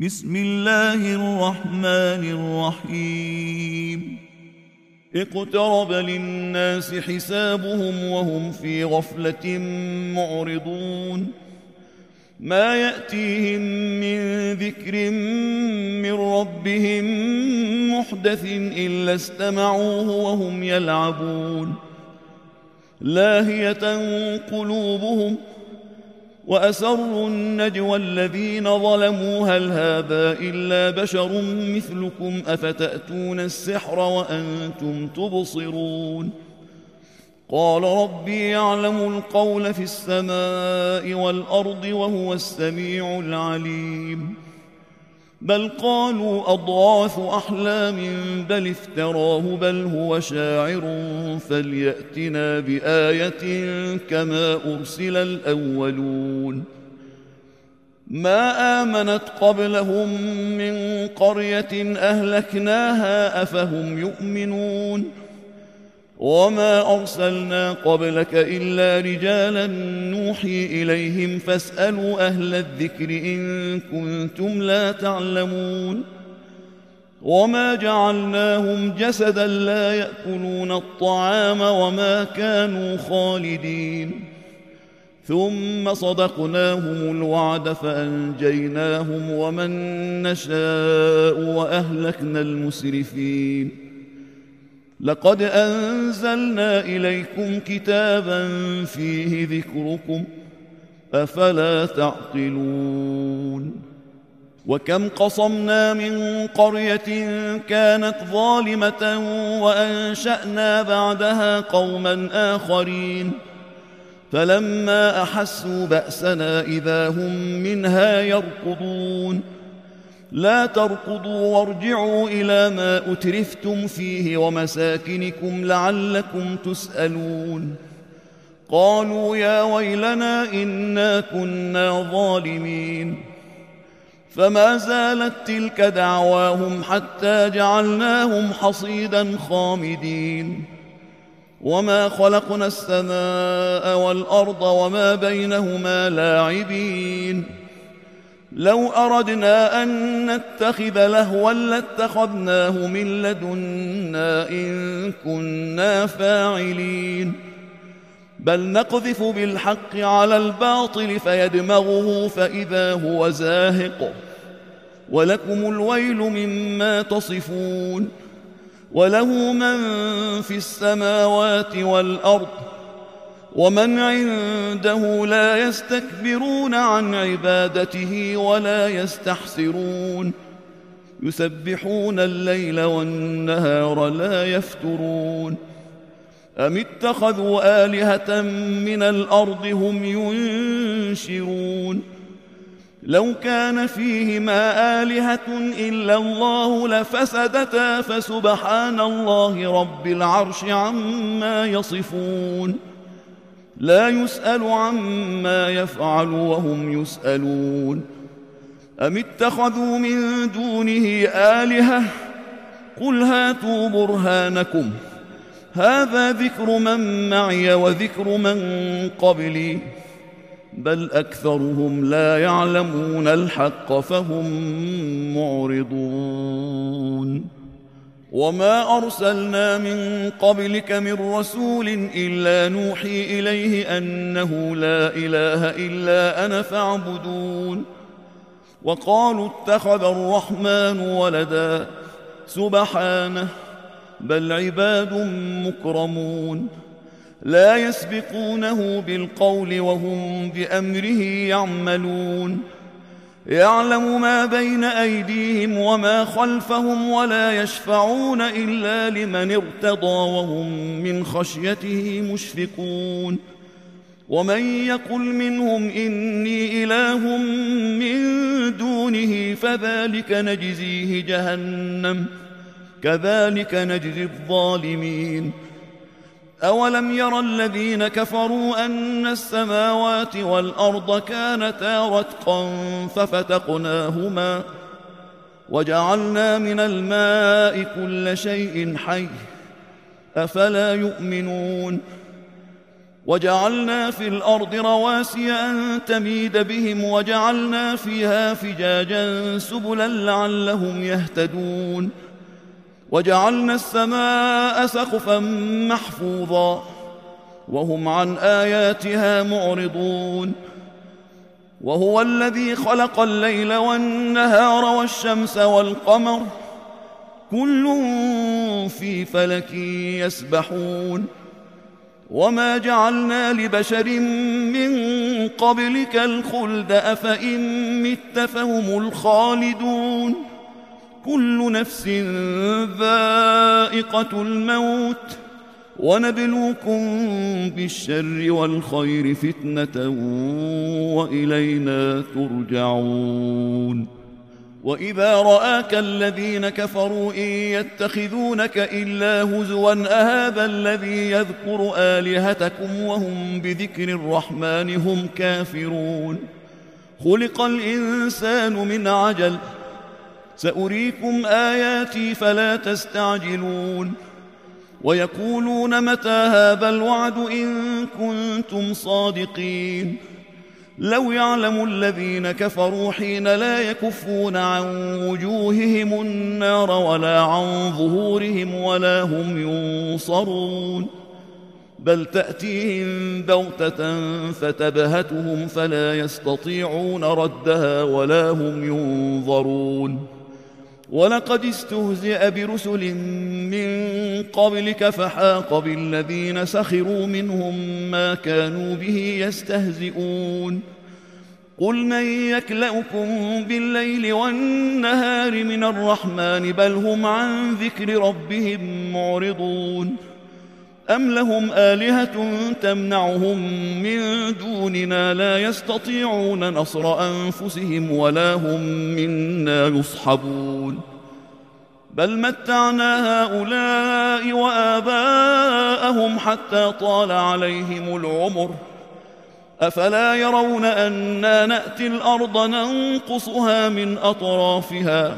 بسم الله الرحمن الرحيم. اقترب للناس حسابهم وهم في غفلة معرضون. ما يأتيهم من ذكر من ربهم محدث إلا استمعوه وهم يلعبون. لاهية قلوبهم وأسروا النجوى الذين ظلموا هل هذا إلا بشر مثلكم أفتأتون السحر وأنتم تبصرون. قال ربي يعلم القول في السماء والأرض وهو السميع العليم. بل قالوا أضغاث أحلام بل افتراه بل هو شاعر فليأتنا بآية كما أرسل الأولون. ما آمنت قبلهم من قرية أهلكناها أفهم يؤمنون. وما أرسلنا قبلك إلا رجالا نوحي إليهم فاسألوا أهل الذكر إن كنتم لا تعلمون. وما جعلناهم جسدا لا يأكلون الطعام وما كانوا خالدين. ثم صدقناهم الوعد فأنجيناهم ومن نشاء وأهلكنا المسرفين. لقد أنزلنا إليكم كتابا فيه ذكركم أفلا تعقلون. وكم قصمنا من قرية كانت ظالمة وأنشأنا بعدها قوما آخرين فلما أحسوا بأسنا إذا هم منها يركضون. لا تركضوا وارجعوا إلى ما أترفتم فيه ومساكنكم لعلكم تسألون. قالوا يا ويلنا إنا كنا ظالمين. فما زالت تلك دعواهم حتى جعلناهم حصيدا خامدين. وما خلقنا السماء والأرض وما بينهما لاعبين. لو أردنا أن نتخذ لهوا لاتخذناه من لدنا إن كنا فاعلين. بل نقذف بالحق على الباطل فيدمغه فإذا هو زاهق. ولكم الويل مما تصفون. وله من في السماوات والأرض ومن عنده لا يستكبرون عن عبادته ولا يستحسرون. يسبحون الليل والنهار لا يفترون. أم اتخذوا آلهة من الأرض هم ينشرون. لو كان فيهما آلهة إلا الله لفسدتا فسبحان الله رب العرش عما يصفون. لا يسأل عما يفعل وهم يسألون. أم اتخذوا من دونه آلهة قل هاتوا برهانكم هذا ذكر من معي وذكر من قبلي بل أكثرهم لا يعلمون الحق فهم معرضون. وما أرسلنا من قبلك من رسول إلا نوحي إليه أنه لا إله إلا أنا فاعبدون. وقالوا اتخذ الرحمن ولدا سبحانه بل عباد مكرمون لا يسبقونه بالقول وهم بأمره يعملون. يعلم ما بين أيديهم وما خلفهم ولا يشفعون إلا لمن ارتضى وهم من خشيته مشفقون. ومن يقل منهم إني إله من دونه فذلك نجزيه جهنم كذلك نجزي الظالمين. أولم يرى الذين كفروا أن السماوات والأرض كانتا رتقا ففتقناهما وجعلنا من الماء كل شيء حي أفلا يؤمنون. وجعلنا في الأرض رواسي أن تميد بهم وجعلنا فيها فجاجا سبلا لعلهم يهتدون وجعلنا السماء سقفا محفوظا وهم عن آياتها معرضون وهو الذي خلق الليل والنهار والشمس والقمر كل في فلك يسبحون وما جعلنا لبشر من قبلك الخلد أفإن مت فهم الخالدون كل نفس ذائقة الموت ونبلوكم بالشر والخير فتنة وإلينا ترجعون وإذا رآك الذين كفروا إن يتخذونك إلا هزوا أهذا الذي يذكر آلهتكم وهم بذكر الرحمن هم كافرون خلق الإنسان من عجل سأريكم آياتي فلا تستعجلون ويقولون متى هذا الوعد إن كنتم صادقين لو يعلم الذين كفروا حين لا يكفون عن وجوههم النار ولا عن ظهورهم ولا هم ينصرون بل تأتيهم بغتة فتبهتهم فلا يستطيعون ردها ولا هم ينظرون ولقد استهزئ برسل من قبلك فحاق بالذين سخروا منهم ما كانوا به يستهزئون قل من يكلؤكم بالليل والنهار من الرحمن بل هم عن ذكر ربهم معرضون أم لهم آلهة تمنعهم من دوننا لا يستطيعون نصر أنفسهم ولا هم منا يصحبون بل متعنا هؤلاء وآباءهم حتى طال عليهم العمر أفلا يرون أنا نأتي الأرض ننقصها من أطرافها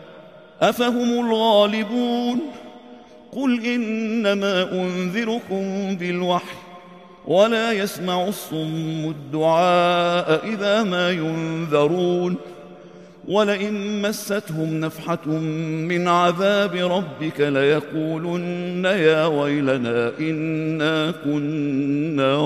أفهم الغالبون قل إنما أنذركم بالوحي ولا يسمع الصم الدعاء إذا ما ينذرون ولئن مستهم نفحة من عذاب ربك ليقولن يا ويلنا إنا كنا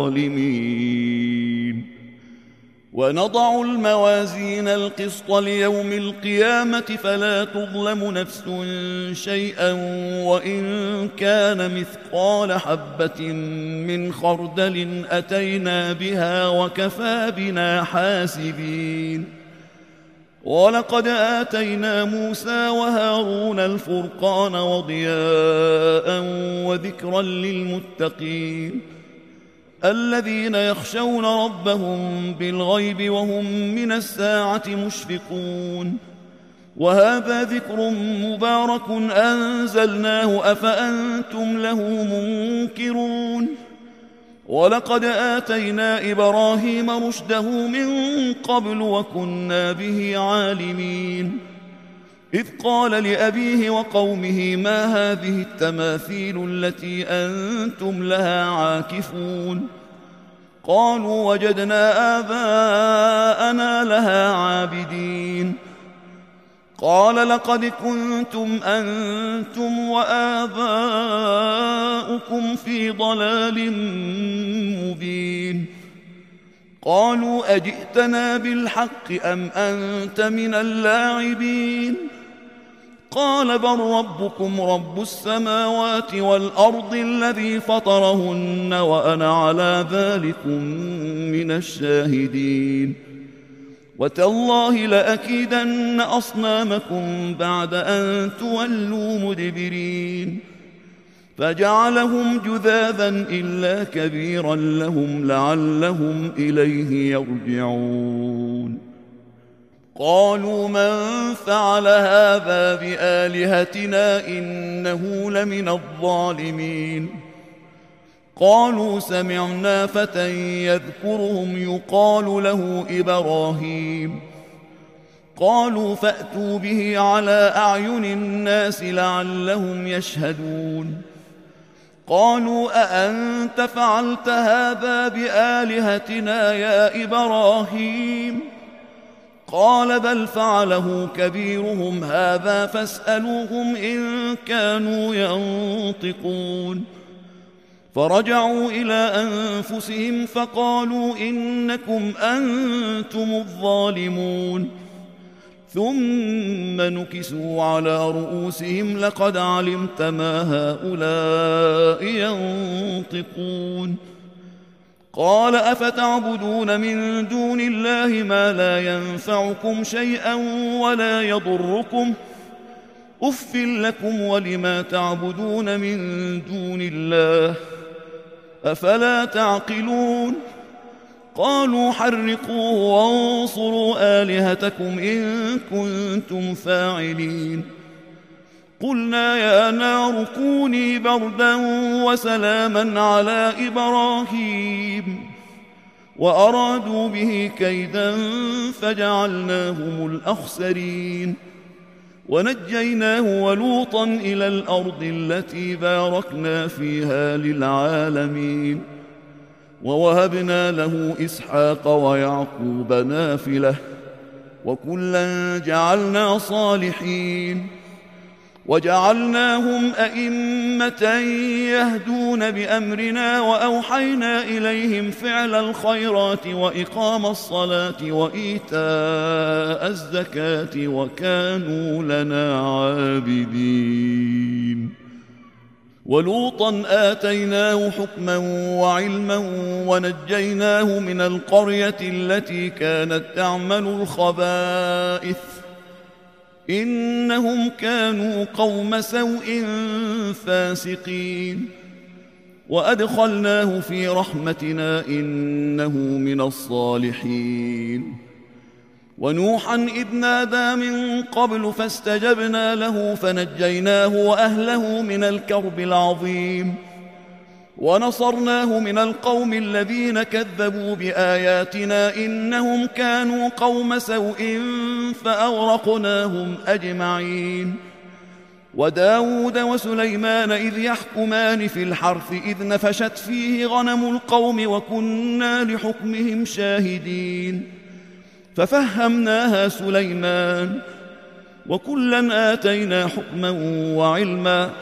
ظالمين ونضع الموازين القسط ليوم القيامة فلا تظلم نفس شيئا وإن كان مثقال حبة من خردل أتينا بها وكفى بنا حاسبين ولقد آتينا موسى وهارون الفرقان وضياء وذكرا للمتقين الذين يخشون ربهم بالغيب وهم من الساعة مشفقون وهذا ذكر مبارك أنزلناه أفأنتم له منكرون ولقد آتينا إبراهيم رشده من قبل وكنا به عالمين إذ قال لأبيه وقومه ما هذه التماثيل التي أنتم لها عاكفون قالوا وجدنا آباءنا لها عابدين قال لقد كنتم أنتم وآباؤكم في ضلال مبين قالوا أجئتنا بالحق أم أنت من اللاعبين قال بل ربكم رب السماوات والأرض الذي فطرهن وأنا على ذلكم من الشاهدين وتالله لأكيدن أصنامكم بعد أن تولوا مدبرين فجعلهم جذاذا إلا كبيرا لهم لعلهم إليه يرجعون قالوا من فعل هذا بآلهتنا إنه لمن الظالمين قالوا سمعنا فتى يذكرهم يقال له إبراهيم قالوا فأتوا به على أعين الناس لعلهم يشهدون قالوا أأنت فعلت هذا بآلهتنا يا إبراهيم؟ قال بل فعله كبيرهم هذا فاسألوهم إن كانوا ينطقون. فرجعوا إلى أنفسهم فقالوا إنكم أنتم الظالمون. ثم نكسوا على رؤوسهم لقد علمت ما هؤلاء ينطقون. قال أفتعبدون من دون الله ما لا ينفعكم شيئا ولا يضركم أف لكم ولما تعبدون من دون الله أفلا تعقلون؟ قالوا حرقوه وانصروا آلهتكم إن كنتم فاعلين. قلنا يا نار كوني بردا وسلاما على إبراهيم وأرادوا به كيدا فجعلناهم الأخسرين ونجيناه ولوطا إلى الأرض التي باركنا فيها للعالمين ووهبنا له إسحاق ويعقوب نافلة وكلا جعلنا صالحين وجعلناهم أئمة يهدون بأمرنا وأوحينا إليهم فعل الخيرات وإقام الصلاة وإيتاء الزكاة وكانوا لنا عابدين. ولوطا آتيناه حكما وعلما ونجيناه من القرية التي كانت تعمل الخبائث إنهم كانوا قوم سوء فاسقين. وأدخلناه في رحمتنا إنه من الصالحين. ونوحا إذ نادى من قبل فاستجبنا له فنجيناه وأهله من الكرب العظيم ونصرناه من القوم الذين كذبوا بآياتنا إنهم كانوا قوم سوء فأغرقناهم أجمعين. وداود وسليمان إذ يحكمان في الحرث إذ نفشت فيه غنم القوم وكنا لحكمهم شاهدين ففهمناها سليمان وكلا آتينا حكما وعلما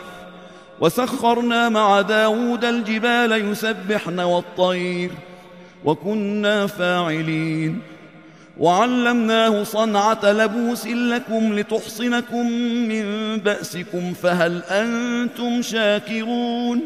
وسخرنا مع داود الجبال يسبحن والطير وكنا فاعلين. وعلمناه صنعة لبوس لكم لتحصنكم من بأسكم فهل أنتم شاكرون؟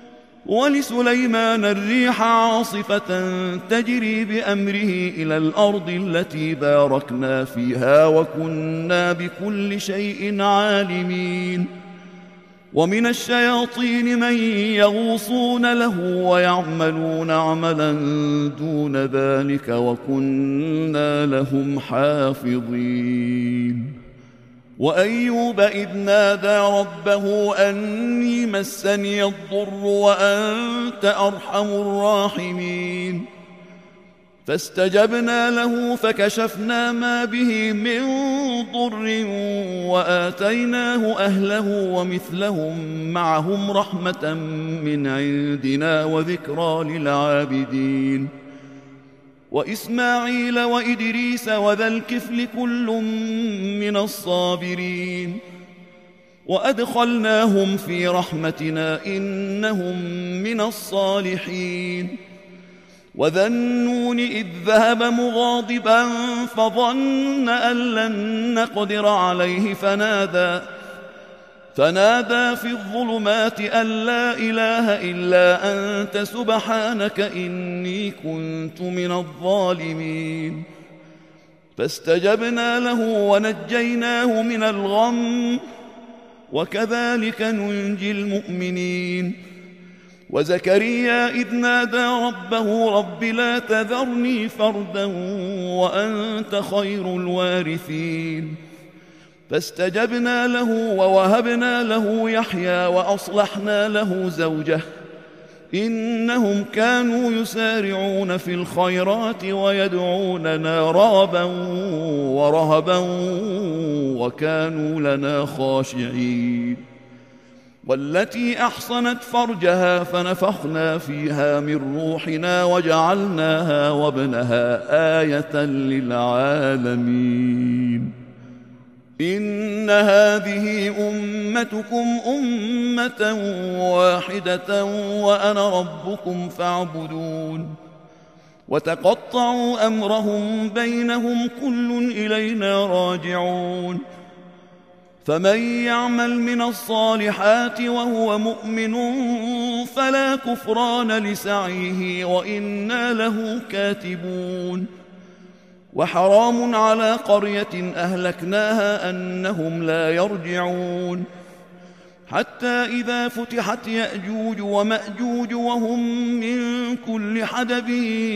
ولسليمان الريح عاصفة تجري بأمره إلى الأرض التي باركنا فيها وكنا بكل شيء عالمين. ومن الشياطين من يغوصون له ويعملون عملا دون ذلك وكنا لهم حافظين. وأيوب إذ نادى ربه أني مسني الضر وأنت أرحم الراحمين فاستجبنا له فكشفنا ما به من ضر وآتيناه أهله ومثلهم معهم رحمة من عندنا وذكرى للعابدين. وإسماعيل وإدريس وذا الكفل كل من الصابرين وأدخلناهم في رحمتنا إنهم من الصالحين. وذا النون إذ ذهب مغاضبا فظن أن لن نقدر عليه فنادى في الظلمات أن لا إله إلا أنت سبحانك إني كنت من الظالمين فاستجبنا له ونجيناه من الغم وكذلك ننجي المؤمنين. وزكريا إذ نادى ربه رب لا تذرني فردا وأنت خير الوارثين فاستجبنا له ووهبنا له يحيى وأصلحنا له زوجه إنهم كانوا يسارعون في الخيرات ويدعوننا رغبا ورهبا وكانوا لنا خاشعين. والتي أحصنت فرجها فنفخنا فيها من روحنا وجعلناها وابنها آية للعالمين. إن هذه أمتكم أمة واحدة وأنا ربكم فاعبدون. وتقطعوا أمرهم بينهم كل إلينا راجعون. فمن يعمل من الصالحات وهو مؤمن فلا كفران لسعيه وإنا له كاتبون. وحرام على قرية أهلكناها أنهم لا يرجعون حتى إذا فتحت يأجوج ومأجوج وهم من كل حدب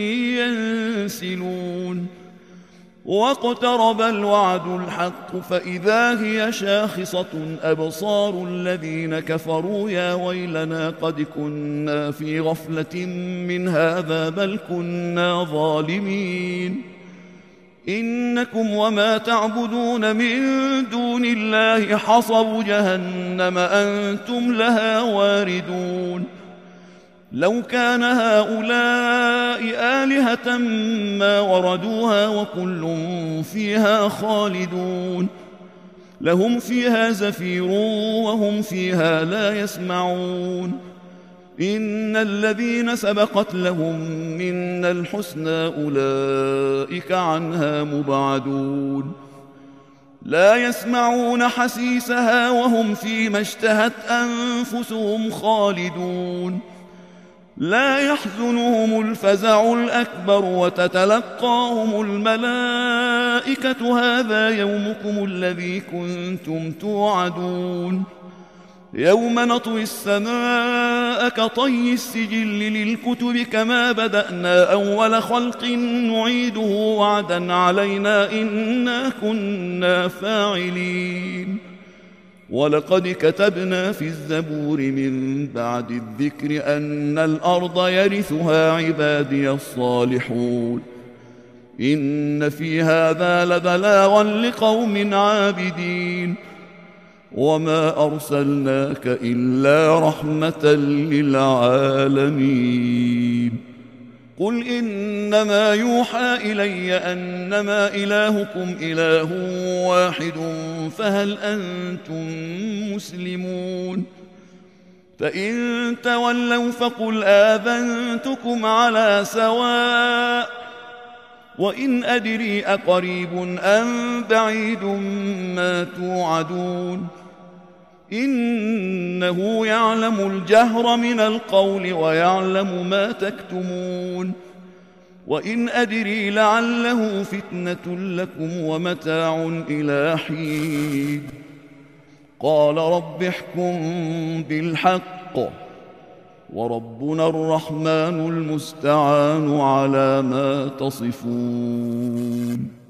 ينسلون. واقترب الوعد الحق فإذا هي شاخصة أبصار الذين كفروا يا ويلنا قد كنا في غفلة من هذا بل كنا ظالمين. إنكم وما تعبدون من دون الله حصب جهنم أنتم لها واردون. لو كان هؤلاء آلهة ما وردوها وكل فيها خالدون. لهم فيها زفير وهم فيها لا يسمعون. إن الذين سبقت لهم منا الحسنى أولئك عنها مبعدون. لا يسمعون حسيسها وهم فيما اشتهت أنفسهم خالدون. لا يحزنهم الفزع الأكبر وتتلقاهم الملائكة هذا يومكم الذي كنتم توعدون. يوم نطوي السماء كطي السجل للكتب كما بدأنا أول خلق نعيده وعدا علينا إنا كنا فاعلين. ولقد كتبنا في الزبور من بعد الذكر أن الأرض يرثها عبادي الصالحون. إن في هذا لبلاغا لقوم عابدين. وما أرسلناك إلا رحمة للعالمين. قل إنما يوحى إلي أنما إلهكم إله واحد فهل أنتم مسلمون؟ فإن تولوا فقل آذنتكم على سواء. وإن أدري أقريب أم بعيد ما توعدون. إنه يعلم الجهر من القول ويعلم ما تكتمون. وإن أدري لعله فتنة لكم ومتاع إلى حين. قال رب احكم بالحق وربنا الرحمن المستعان على ما تصفون.